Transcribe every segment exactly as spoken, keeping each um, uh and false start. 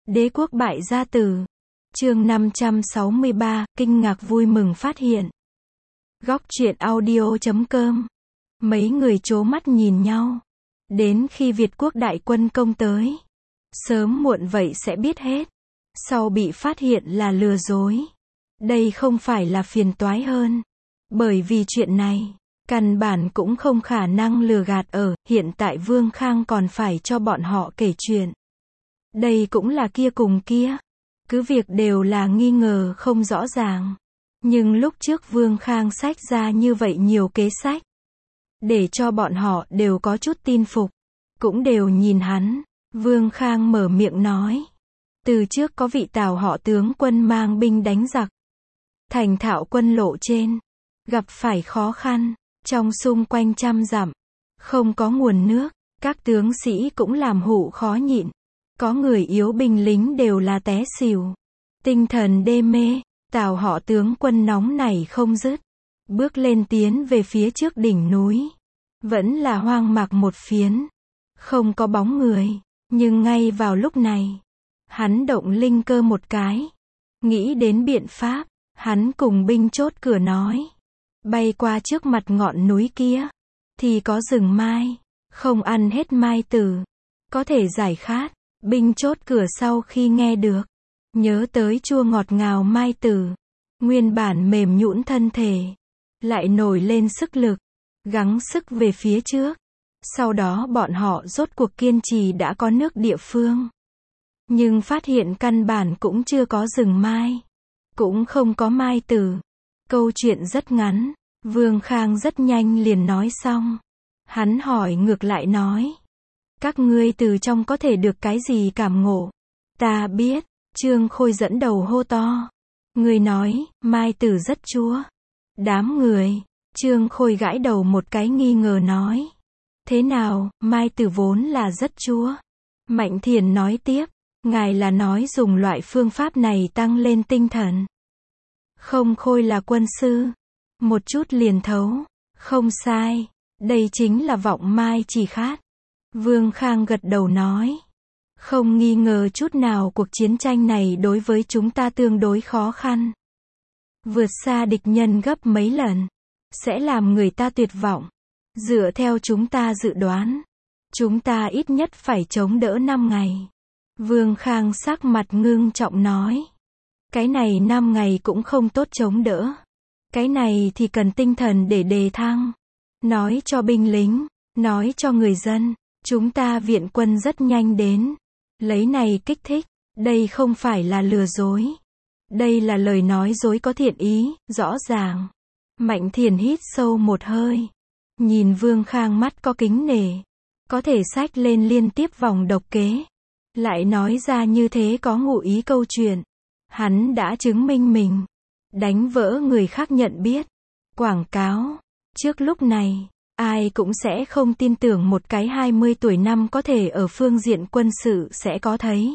Đế quốc bại gia tử. Chương năm trăm sáu mươi ba, kinh ngạc vui mừng phát hiện. Góc truyện audio chấm com. Mấy người trố mắt nhìn nhau. Đến khi Việt quốc đại quân công tới, sớm muộn vậy sẽ biết hết. Sau bị phát hiện là lừa dối. Đây không phải là phiền toái hơn. Bởi vì chuyện này, căn bản cũng không khả năng lừa gạt ở, hiện tại Vương Khang còn phải cho bọn họ kể chuyện. Đây cũng là kia cùng kia. Cứ việc đều là nghi ngờ không rõ ràng. Nhưng lúc trước Vương Khang sách ra như vậy nhiều kế sách, để cho bọn họ đều có chút tin phục. Cũng đều nhìn hắn. Vương Khang mở miệng nói. Từ trước có vị Tào họ tướng quân mang binh đánh giặc. Thành Thạo quân lộ trên. Gặp phải khó khăn. Trong xung quanh trăm dặm. Không có nguồn nước. Các tướng sĩ cũng làm hụ khó nhịn. Có người yếu binh lính đều là té xỉu. Tinh thần đê mê. Tào họ tướng quân nóng nảy không dứt. Bước lên tiến về phía trước đỉnh núi. Vẫn là hoang mạc một phiến. Không có bóng người. Nhưng ngay vào lúc này, hắn động linh cơ một cái. Nghĩ đến biện pháp. Hắn cùng binh chốt cửa nói. Bay qua trước mặt ngọn núi kia. Thì có rừng mai. Không ăn hết mai tử. Có thể giải khát. Binh chốt cửa sau khi nghe được. Nhớ tới chua ngọt ngào mai tử. Nguyên bản mềm nhũn thân thể. Lại nổi lên sức lực. Gắng sức về phía trước. Sau đó bọn họ rốt cuộc kiên trì đã có nước địa phương. Nhưng phát hiện căn bản cũng chưa có rừng mai. Cũng không có mai tử. Câu chuyện rất ngắn. Vương Khang rất nhanh liền nói xong. Hắn hỏi ngược lại nói. Các ngươi từ trong có thể được cái gì cảm ngộ? Ta biết. Trương Khôi dẫn đầu hô to. Người nói, mai tử rất chua. Đám người. Trương Khôi gãi đầu một cái nghi ngờ nói. Thế nào, mai tử vốn là rất chua. Mạnh Thiền nói tiếp. Ngài là nói dùng loại phương pháp này tăng lên tinh thần. Không, Khôi là quân sư. Một chút liền thấu. Không sai. Đây chính là vọng mai chỉ khát. Vương Khang gật đầu nói. Không nghi ngờ chút nào cuộc chiến tranh này đối với chúng ta tương đối khó khăn. Vượt xa địch nhân gấp mấy lần. Sẽ làm người ta tuyệt vọng. Dựa theo chúng ta dự đoán. Chúng ta ít nhất phải chống đỡ năm ngày. Vương Khang sắc mặt ngưng trọng nói. Cái này năm ngày cũng không tốt chống đỡ. Cái này thì cần tinh thần để đề thăng. Nói cho binh lính. Nói cho người dân. Chúng ta viện quân rất nhanh đến. Lấy này kích thích. Đây không phải là lừa dối. Đây là lời nói dối có thiện ý, rõ ràng. Mạnh Thiền hít sâu một hơi. Nhìn Vương Khang mắt có kính nể. Có thể xách lên liên tiếp vòng độc kế. Lại nói ra như thế có ngụ ý câu chuyện. Hắn đã chứng minh mình. Đánh vỡ người khác nhận biết. Quảng cáo. Trước lúc này, ai cũng sẽ không tin tưởng một cái hai mươi tuổi năm có thể ở phương diện quân sự sẽ có thấy.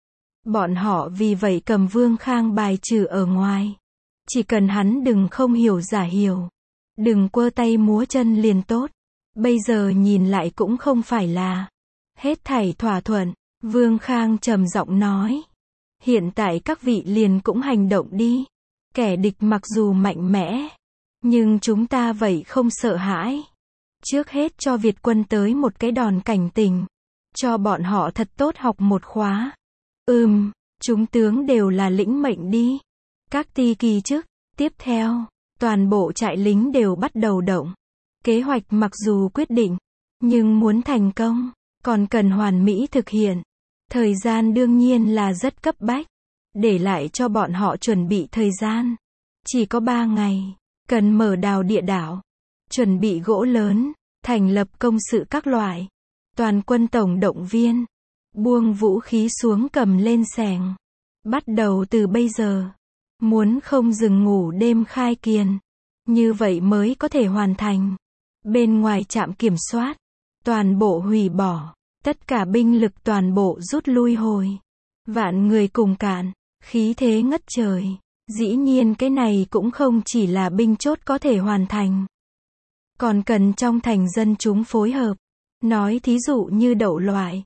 Bọn họ vì vậy cầm Vương Khang bài trừ ở ngoài. Chỉ cần hắn đừng không hiểu giả hiểu. Đừng quơ tay múa chân liền tốt. Bây giờ nhìn lại cũng không phải là. Hết thảy thỏa thuận. Vương Khang trầm giọng nói. Hiện tại các vị liền cũng hành động đi. Kẻ địch mặc dù mạnh mẽ. Nhưng chúng ta vậy không sợ hãi. Trước hết cho Việt quân tới một cái đòn cảnh tỉnh. Cho bọn họ thật tốt học một khóa. Ừm, chúng tướng đều là lĩnh mệnh đi. Các ty kỳ chức. Tiếp theo, toàn bộ trại lính đều bắt đầu động. Kế hoạch mặc dù quyết định, nhưng muốn thành công, còn cần hoàn mỹ thực hiện. Thời gian đương nhiên là rất cấp bách. Để lại cho bọn họ chuẩn bị thời gian. Chỉ có ba ngày. Cần mở đào địa đảo. Chuẩn bị gỗ lớn. Thành lập công sự các loại. Toàn quân tổng động viên. Buông vũ khí xuống cầm lên xẻng. Bắt đầu từ bây giờ. Muốn không dừng ngủ đêm khai kiền. Như vậy mới có thể hoàn thành. Bên ngoài trạm kiểm soát. Toàn bộ hủy bỏ. Tất cả binh lực toàn bộ rút lui hồi. Vạn người cùng cạn. Khí thế ngất trời. Dĩ nhiên cái này cũng không chỉ là binh chốt có thể hoàn thành. Còn cần trong thành dân chúng phối hợp. Nói thí dụ như đậu loại.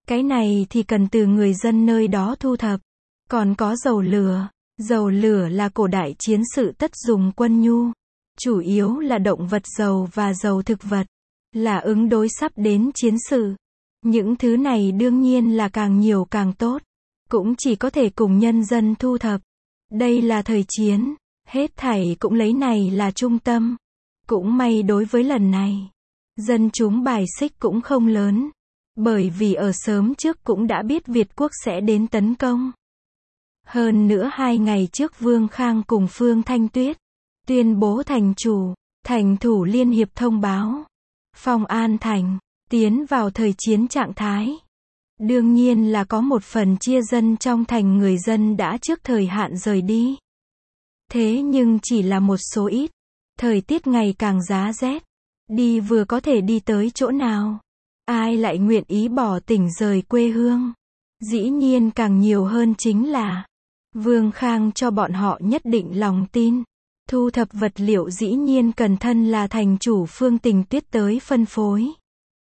Cái này thì cần từ người dân nơi đó thu thập. Còn có dầu lửa. Dầu lửa là cổ đại chiến sự tất dùng quân nhu. Chủ yếu là động vật dầu và dầu thực vật. Là ứng đối sắp đến chiến sự. Những thứ này đương nhiên là càng nhiều càng tốt. Cũng chỉ có thể cùng nhân dân thu thập. Đây là thời chiến. Hết thảy cũng lấy này là trung tâm. Cũng may đối với lần này. Dân chúng bài xích cũng không lớn. Bởi vì ở sớm trước cũng đã biết Việt quốc sẽ đến tấn công. Hơn nữa hai ngày trước Vương Khang cùng Phương Thanh Tuyết tuyên bố thành chủ, thành thủ liên hiệp thông báo. Phong An Thành tiến vào thời chiến trạng thái. Đương nhiên là có một phần chia dân trong thành người dân đã trước thời hạn rời đi. Thế nhưng chỉ là một số ít. Thời tiết ngày càng giá rét. Đi vừa có thể đi tới chỗ nào. Ai lại nguyện ý bỏ tỉnh rời quê hương. Dĩ nhiên càng nhiều hơn chính là Vương Khang cho bọn họ nhất định lòng tin. Thu thập vật liệu dĩ nhiên cần thân là thành chủ Phương Tình Tuyết tới phân phối.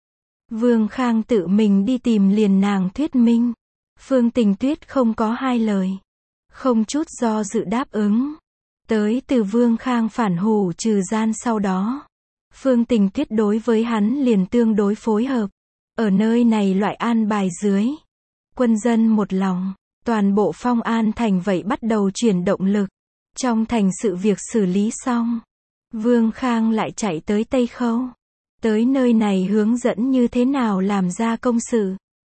Vương Khang tự mình đi tìm liền nàng thuyết minh. Phương Tình Tuyết không có hai lời. Không chút do dự đáp ứng. Tới từ Vương Khang phản hủ trừ gian sau đó. Phương Tình Tuyết đối với hắn liền tương đối phối hợp. Ở nơi này loại an bài dưới. Quân dân một lòng. Toàn bộ Phong An Thành vậy bắt đầu chuyển động lực. Trong thành sự việc xử lý xong. Vương Khang lại chạy tới Tây Khâu. Tới nơi này hướng dẫn như thế nào làm ra công sự.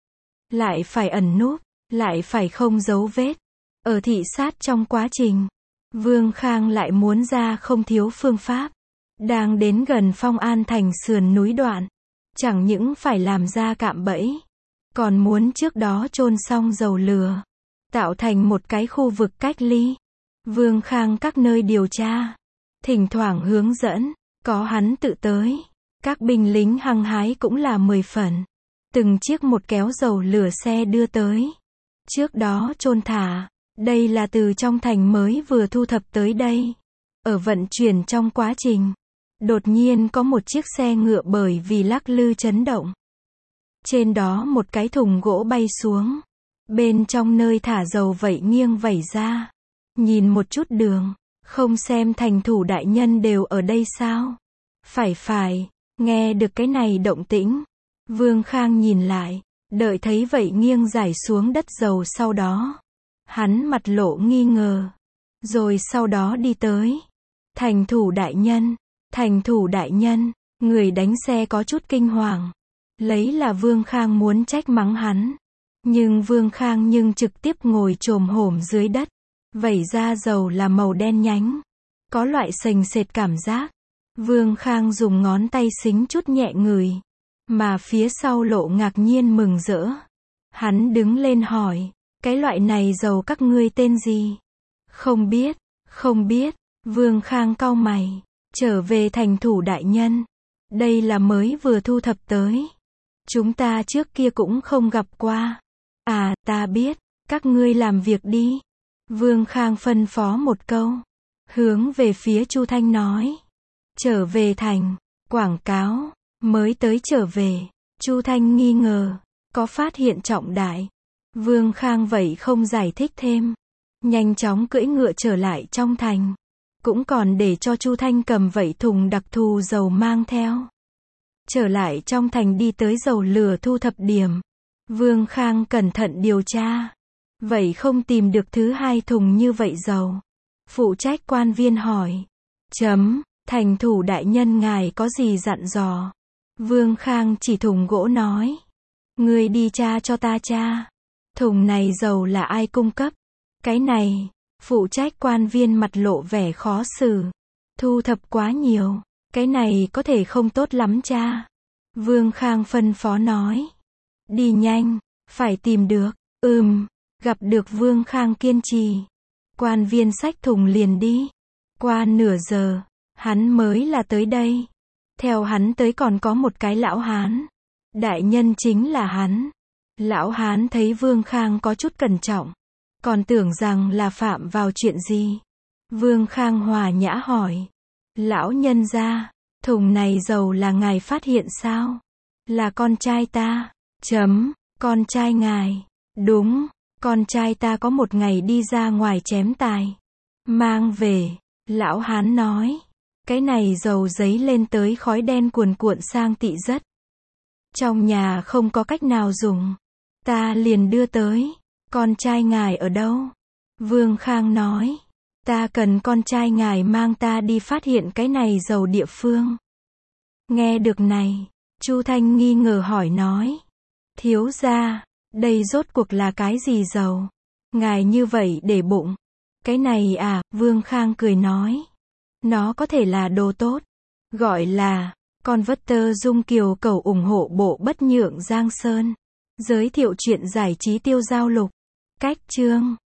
Lại phải ẩn núp. Lại phải không giấu vết. Ở thị sát trong quá trình. Vương Khang lại muốn ra không thiếu phương pháp. Đang đến gần Phong An Thành sườn núi đoạn. Chẳng những phải làm ra cạm bẫy. Còn muốn trước đó chôn xong dầu lửa. Tạo thành một cái khu vực cách ly. Vương Khang các nơi điều tra. Thỉnh thoảng hướng dẫn. Có hắn tự tới. Các binh lính hăng hái cũng là mười phần. Từng chiếc một kéo dầu lửa xe đưa tới. Trước đó chôn thả. Đây là từ trong thành mới vừa thu thập tới đây. Ở vận chuyển trong quá trình. Đột nhiên có một chiếc xe ngựa bởi vì lắc lư chấn động. Trên đó một cái thùng gỗ bay xuống. Bên trong nơi thả dầu vậy nghiêng vẩy ra. Nhìn một chút đường. Không xem thành thủ đại nhân đều ở đây sao? Phải phải. Nghe được cái này động tĩnh. Vương Khang nhìn lại. Đợi thấy vậy nghiêng rải xuống đất dầu sau đó. Hắn mặt lộ nghi ngờ. Rồi sau đó đi tới. Thành thủ đại nhân. Thành thủ đại nhân. Người đánh xe có chút kinh hoàng. Lấy là Vương Khang muốn trách mắng hắn. Nhưng Vương Khang nhưng trực tiếp ngồi chồm hổm dưới đất. Vẩy ra dầu là màu đen nhánh. Có loại sềnh sệt cảm giác. Vương Khang dùng ngón tay xính chút nhẹ ngửi. Mà phía sau lộ ngạc nhiên mừng rỡ. Hắn đứng lên hỏi. Cái loại này dầu các ngươi tên gì? Không biết, không biết. Vương Khang cau mày. Trở về thành thủ đại nhân. Đây là mới vừa thu thập tới. Chúng ta trước kia cũng không gặp qua. À, ta biết. Các ngươi làm việc đi. Vương Khang phân phó một câu. Hướng về phía Chu Thanh nói. Trở về thành. Quảng cáo. Mới tới trở về. Chu Thanh nghi ngờ. Có phát hiện trọng đại. Vương Khang vậy không giải thích thêm. Nhanh chóng cưỡi ngựa trở lại trong thành. Cũng còn để cho Chu Thanh cầm vậy thùng đặc thù dầu mang theo. Trở lại trong thành đi tới dầu lửa thu thập điểm. Vương Khang cẩn thận điều tra. Vậy không tìm được thứ hai thùng như vậy dầu. Phụ trách quan viên hỏi. Chấm, thành thủ đại nhân ngài có gì dặn dò? Vương Khang chỉ thùng gỗ nói. Ngươi đi tra cho ta tra. Thùng này dầu là ai cung cấp? Cái này, phụ trách quan viên mặt lộ vẻ khó xử. Thu thập quá nhiều. Cái này có thể không tốt lắm cha. Vương Khang phân phó nói. Đi nhanh, phải tìm được. Ừm, gặp được Vương Khang kiên trì. Quan viên xách thùng liền đi. Qua nửa giờ, hắn mới là tới đây. Theo hắn tới còn có một cái lão hán. Đại nhân chính là hắn. Lão hán thấy Vương Khang có chút cẩn trọng. Còn tưởng rằng là phạm vào chuyện gì. Vương Khang hòa nhã hỏi. Lão nhân gia, thùng này dầu là ngài phát hiện sao? Là con trai ta. Chấm, Con trai ngài. Đúng, con trai ta có một ngày đi ra ngoài chém tài. Mang về. Lão hán nói. Cái này dầu giấy lên tới khói đen cuồn cuộn sang tị rất. Trong nhà không có cách nào dùng. Ta liền đưa tới. Con trai ngài ở đâu? Vương Khang nói. Ta cần con trai ngài mang ta đi phát hiện cái này dầu địa phương. Nghe được này, Chu Thanh nghi ngờ hỏi nói. Thiếu gia, đây rốt cuộc là cái gì dầu? Ngài như vậy để bụng. Cái này à, Vương Khang cười nói. Nó có thể là đồ tốt. Gọi là, con vất tơ dung kiều cầu ủng hộ bộ bất nhượng Giang Sơn. Giới thiệu chuyện giải trí tiêu giao lục. Cách chương.